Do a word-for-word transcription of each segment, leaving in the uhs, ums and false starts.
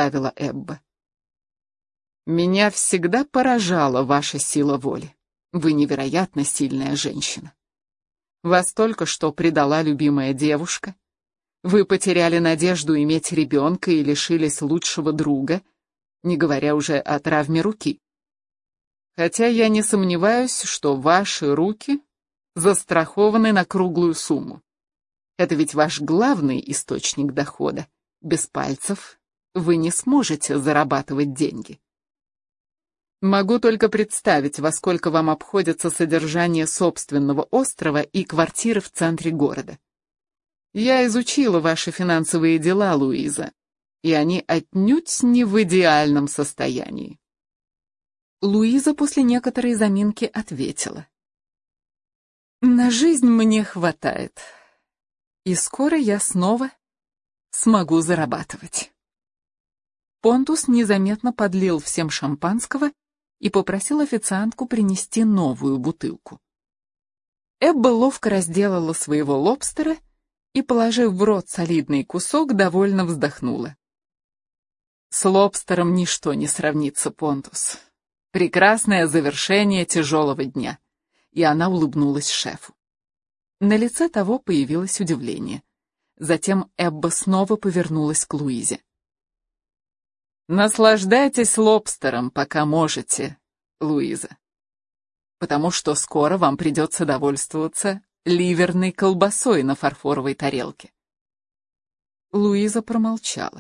вставила Эбба. «Меня всегда поражала ваша сила воли. Вы невероятно сильная женщина. Вас только что предала любимая девушка. Вы потеряли надежду иметь ребенка и лишились лучшего друга, не говоря уже о травме руки. Хотя я не сомневаюсь, что ваши руки застрахованы на круглую сумму. Это ведь ваш главный источник дохода. Без пальцев вы не сможете зарабатывать деньги. Могу только представить, во сколько вам обходится содержание собственного острова и квартиры в центре города. Я изучила ваши финансовые дела, Луиза, и они отнюдь не в идеальном состоянии». Луиза после некоторой заминки ответила: «На жизнь мне хватает, и скоро я снова смогу зарабатывать». Понтус незаметно подлил всем шампанского и попросил официантку принести новую бутылку. Эбба ловко разделала своего лобстера и, положив в рот солидный кусок, довольно вздохнула. «С лобстером ничто не сравнится, Понтус. Прекрасное завершение тяжелого дня». И она улыбнулась шефу. На лице того появилось удивление. Затем Эбба снова повернулась к Луизе. «Наслаждайтесь лобстером, пока можете, Луиза, потому что скоро вам придется довольствоваться ливерной колбасой на фарфоровой тарелке». Луиза промолчала.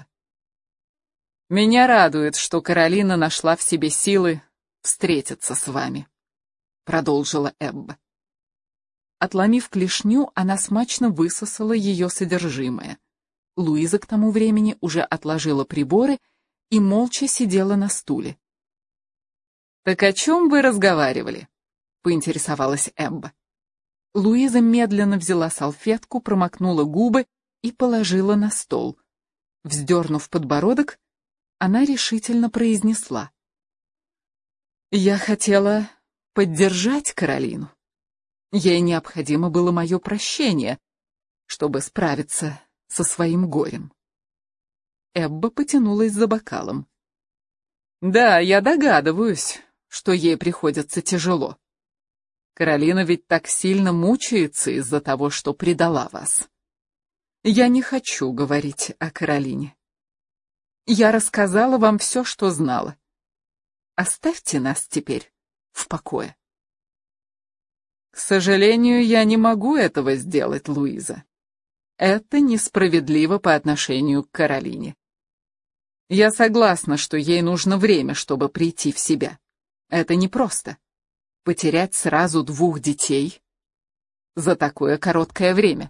«Меня радует, что Каролина нашла в себе силы встретиться с вами», — продолжила Эбба. Отломив клешню, она смачно высосала ее содержимое. Луиза к тому времени уже отложила приборы и молча сидела на стуле. «Так о чем вы разговаривали?» — поинтересовалась Эбба. Луиза медленно взяла салфетку, промокнула губы и положила на стол. Вздернув подбородок, она решительно произнесла: «Я хотела поддержать Каролину. Ей необходимо было мое прощение, чтобы справиться со своим горем». Эбба потянулась за бокалом. «Да, я догадываюсь, что ей приходится тяжело. Каролина ведь так сильно мучается из-за того, что предала вас. Я не хочу говорить о Каролине. Я рассказала вам все, что знала. Оставьте нас теперь в покое». «К сожалению, я не могу этого сделать, Луиза. Это несправедливо по отношению к Каролине. Я согласна, что ей нужно время, чтобы прийти в себя. Это непросто. Потерять сразу двух детей за такое короткое время».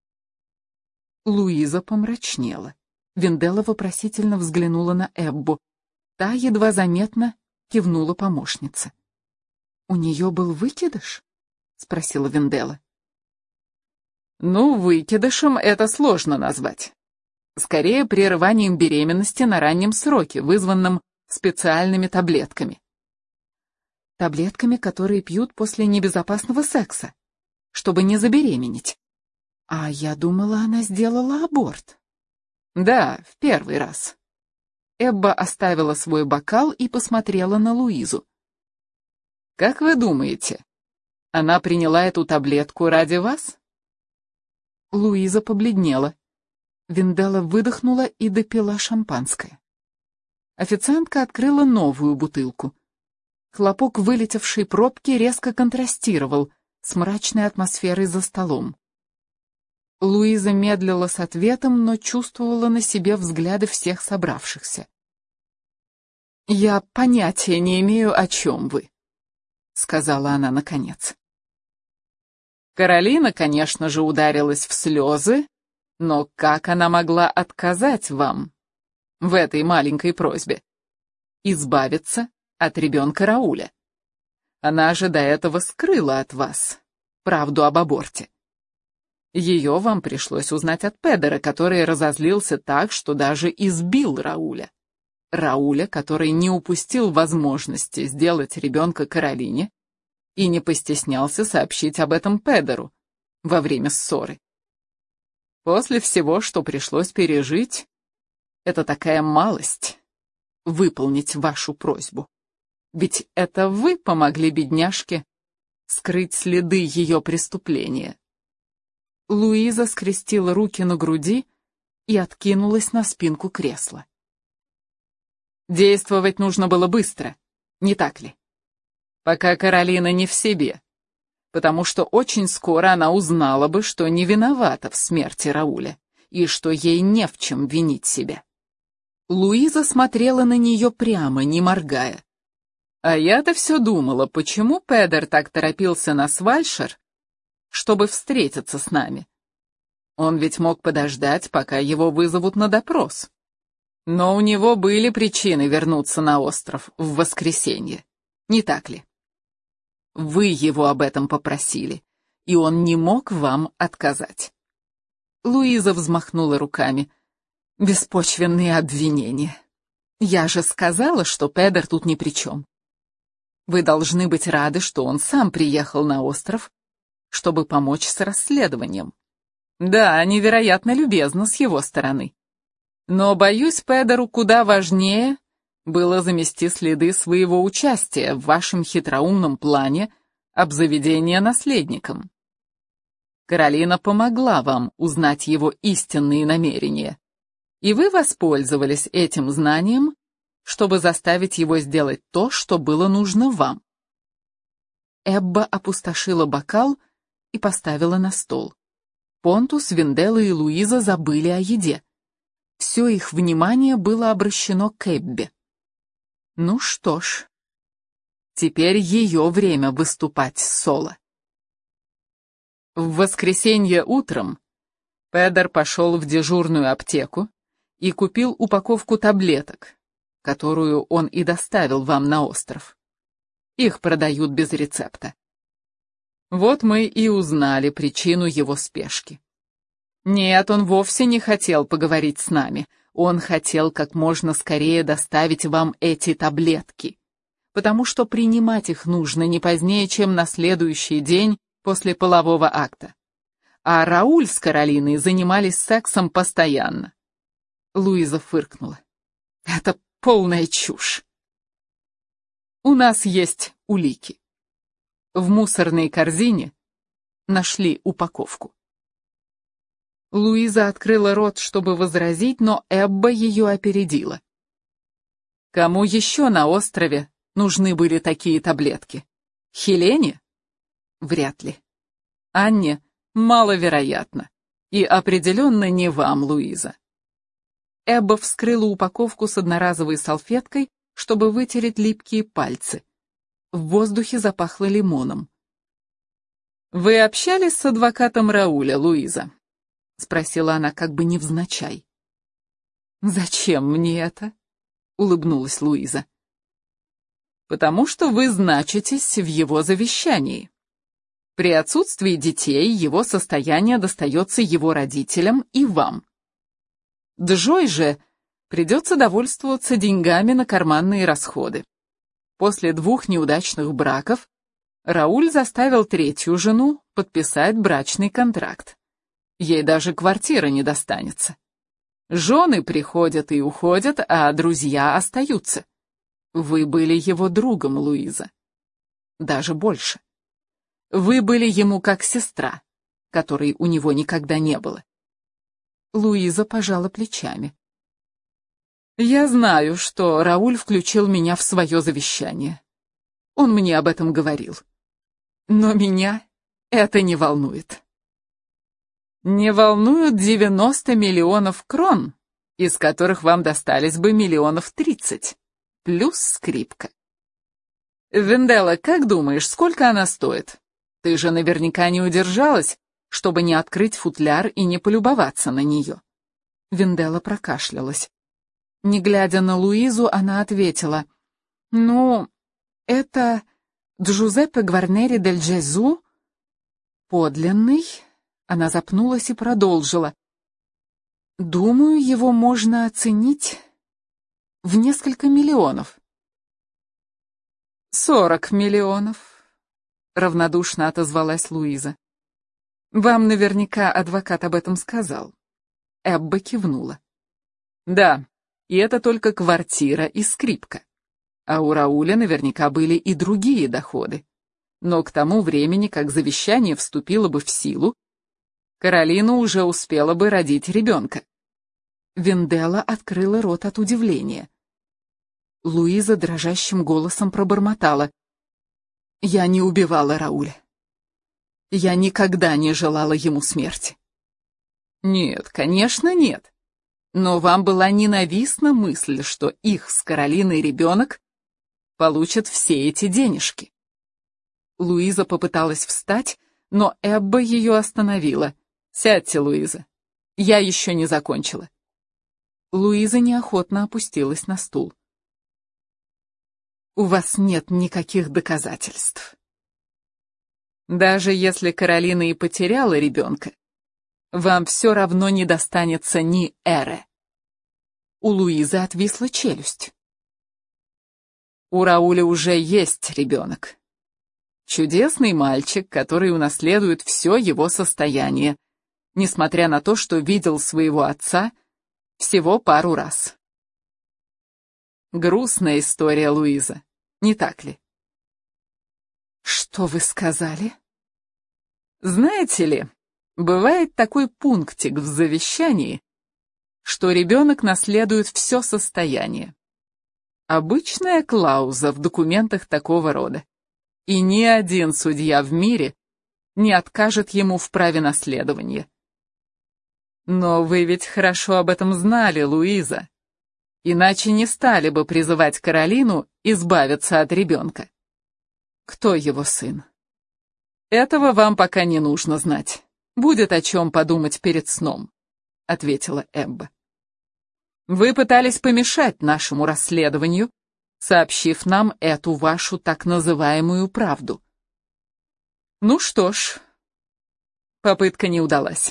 Луиза помрачнела. Венделла вопросительно взглянула на Эббу. Та едва заметно кивнула помощнице. «У нее был выкидыш?» — спросила Венделла. «Ну, выкидышем это сложно назвать. Скорее, прерыванием беременности на раннем сроке, вызванным специальными таблетками». «Таблетками, которые пьют после небезопасного секса, чтобы не забеременеть. А я думала, она сделала аборт». «Да, в первый раз». Эбба оставила свой бокал и посмотрела на Луизу. «Как вы думаете, она приняла эту таблетку ради вас?» Луиза побледнела. Венделла выдохнула и допила шампанское. Официантка открыла новую бутылку. Хлопок вылетевшей пробки резко контрастировал с мрачной атмосферой за столом. Луиза медлила с ответом, но чувствовала на себе взгляды всех собравшихся. «Я понятия не имею, о чем вы», — сказала она наконец. «Каролина, конечно же, ударилась в слезы, но как она могла отказать вам в этой маленькой просьбе? Избавиться от ребенка Рауля. Она же до этого скрыла от вас правду об аборте. Ее вам пришлось узнать от Педера, который разозлился так, что даже избил Рауля. Рауля, который не упустил возможности сделать ребенка Каролине и не постеснялся сообщить об этом Педеру во время ссоры. После всего, что пришлось пережить, это такая малость выполнить вашу просьбу. Ведь это вы помогли бедняжке скрыть следы ее преступления». Луиза скрестила руки на груди и откинулась на спинку кресла. Действовать нужно было быстро, не так ли? Пока Каролина не в себе, потому что очень скоро она узнала бы, что не виновата в смерти Рауля и что ей не в чем винить себя. Луиза смотрела на нее прямо, не моргая. А я-то все думала, почему Педер так торопился на Свальшер, чтобы встретиться с нами. Он ведь мог подождать, пока его вызовут на допрос. Но у него были причины вернуться на остров в воскресенье, не так ли? Вы его об этом попросили, и он не мог вам отказать. Луиза взмахнула руками. Беспочвенные обвинения. Я же сказала, что Педер тут ни при чем. Вы должны быть рады, что он сам приехал на остров, чтобы помочь с расследованием. Да, невероятно любезно с его стороны. Но, боюсь, Педеру куда важнее было замести следы своего участия в вашем хитроумном плане обзаведения наследником. Каролина помогла вам узнать его истинные намерения, и вы воспользовались этим знанием, чтобы заставить его сделать то, что было нужно вам. Эбба опустошила бокал и поставила на стол. Понтус, Венделла и Луиза забыли о еде. Все их внимание было обращено к Эббе. Ну что ж, теперь ее время выступать соло. В воскресенье утром Педер пошел в дежурную аптеку и купил упаковку таблеток, которую он и доставил вам на остров. Их продают без рецепта. Вот мы и узнали причину его спешки. Нет, он вовсе не хотел поговорить с нами. Он хотел как можно скорее доставить вам эти таблетки, потому что принимать их нужно не позднее, чем на следующий день после полового акта. А Рауль с Каролиной занимались сексом постоянно. Луиза фыркнула. Это полная чушь. У нас есть улики. В мусорной корзине нашли упаковку. Луиза открыла рот, чтобы возразить, но Эбба ее опередила. Кому еще на острове нужны были такие таблетки? Хелене? Вряд ли. Анне маловероятно. И определенно не вам, Луиза. Эбба вскрыла упаковку с одноразовой салфеткой, чтобы вытереть липкие пальцы. В воздухе запахло лимоном. «Вы общались с адвокатом Рауля, Луиза?» — спросила она как бы невзначай. «Зачем мне это?» — улыбнулась Луиза. «Потому что вы значитесь в его завещании. При отсутствии детей его состояние достается его родителям и вам. Джой же придется довольствоваться деньгами на карманные расходы. После двух неудачных браков Рауль заставил третью жену подписать брачный контракт. Ей даже квартира не достанется. Жены приходят и уходят, а друзья остаются. Вы были его другом, Луиза. Даже больше. Вы были ему как сестра, которой у него никогда не было. Луиза пожала плечами. Я знаю, что Рауль включил меня в свое завещание. Он мне об этом говорил. Но меня это не волнует. Не волнуют девяносто миллионов крон, из которых вам достались бы миллионов тридцать, плюс скрипка. Венделла, как думаешь, сколько она стоит? Ты же наверняка не удержалась, чтобы не открыть футляр и не полюбоваться на нее. Венделла прокашлялась. Не глядя на Луизу, она ответила: «Ну, это Джузеппе Гварнери дель Джезу, подлинный». Она запнулась и продолжила. «Думаю, его можно оценить в несколько миллионов». «Сорок миллионов», — равнодушно отозвалась Луиза. «Вам наверняка адвокат об этом сказал». Эбба кивнула. «Да, И это только квартира и скрипка. А у Рауля наверняка были и другие доходы. Но к тому времени, как завещание вступило бы в силу, Каролина уже успела бы родить ребенка. Венделла открыла рот от удивления. Луиза дрожащим голосом пробормотала: «Я не убивала Рауля. Я никогда не желала ему смерти». «Нет, конечно, нет. Но вам была ненавистна мысль, что их с Каролиной ребенок получит все эти денежки». Луиза попыталась встать, но Эбба ее остановила. «Сядьте, Луиза. Я еще не закончила». Луиза неохотно опустилась на стул. «У вас нет никаких доказательств. Даже если Каролина и потеряла ребенка, вам все равно не достанется ни Эре». У Луизы отвисла челюсть. «У Рауля уже есть ребенок. Чудесный мальчик, который унаследует все его состояние, несмотря на то, что видел своего отца всего пару раз». Грустная история, Луиза, не так ли? «Что вы сказали?» «Знаете ли, бывает такой пунктик в завещании, что ребенок наследует все состояние. Обычная клауза в документах такого рода. И ни один судья в мире не откажет ему в праве наследования. Но вы ведь хорошо об этом знали, Луиза. Иначе не стали бы призывать Каролину избавиться от ребенка. Кто его сын? Этого вам пока не нужно знать. Будет о чем подумать перед сном», — ответила Эбба. «Вы пытались помешать нашему расследованию, сообщив нам эту вашу так называемую правду. Ну что ж, попытка не удалась.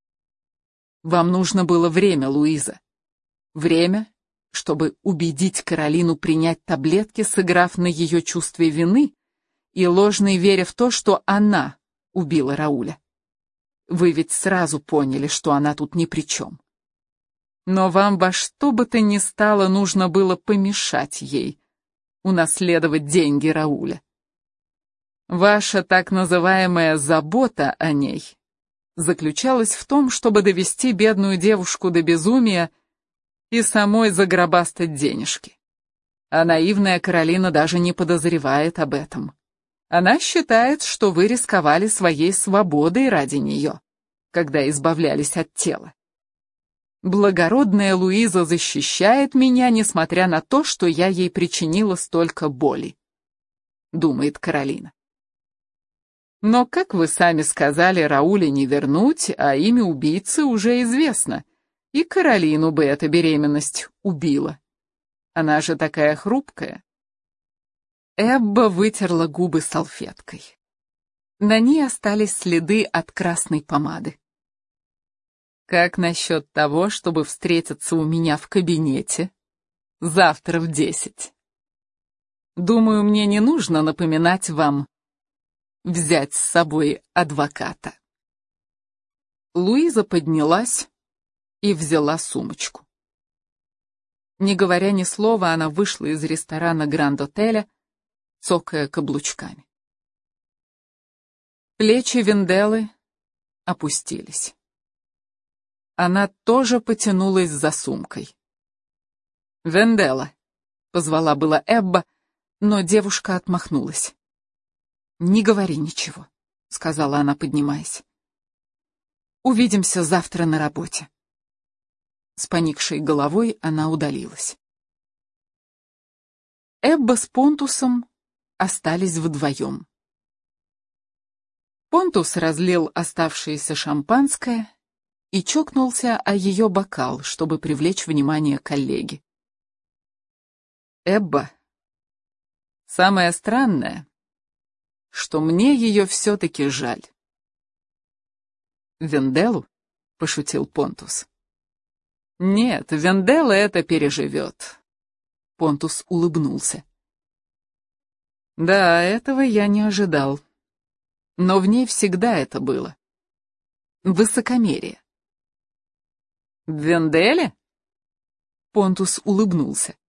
Вам нужно было время, Луиза. Время, чтобы убедить Каролину принять таблетки, сыграв на ее чувстве вины и ложной вере в то, что она убила Рауля. Вы ведь сразу поняли, что она тут ни при чем. Но вам во что бы то ни стало нужно было помешать ей унаследовать деньги Рауля. Ваша так называемая забота о ней заключалась в том, чтобы довести бедную девушку до безумия и самой загробастать денежки. А наивная Каролина даже не подозревает об этом. Она считает, что вы рисковали своей свободой ради нее, когда избавлялись от тела. Благородная Луиза защищает меня, несмотря на то, что я ей причинила столько боли, думает Каролина. Но, как вы сами сказали, Рауля не вернуть, а имя убийцы уже известно, и Каролину бы эта беременность убила. Она же такая хрупкая. Эбба вытерла губы салфеткой. На ней остались следы от красной помады. Как насчет того, чтобы встретиться у меня в кабинете завтра в десять? Думаю, мне не нужно напоминать вам взять с собой адвоката. Луиза поднялась и взяла сумочку. Не говоря ни слова, она вышла из ресторана Гранд-отеля, цокая каблучками. Плечи Венделлы опустились. Она тоже потянулась за сумкой. «Венделла», — позвала была Эбба, но девушка отмахнулась. «Не говори ничего», — сказала она, поднимаясь. «Увидимся завтра на работе». С поникшей головой она удалилась. Эбба с Понтусом остались вдвоем. Понтус разлил оставшееся шампанское и чокнулся о ее бокал, чтобы привлечь внимание коллеги. «Эбба, самое странное, что мне ее все-таки жаль». «Венделлу?» — пошутил Понтус. «Нет, Венделла это переживет». Понтус улыбнулся. «Да, этого я не ожидал. Но в ней всегда это было. Высокомерие». «В Венделле?» Понтус улыбнулся.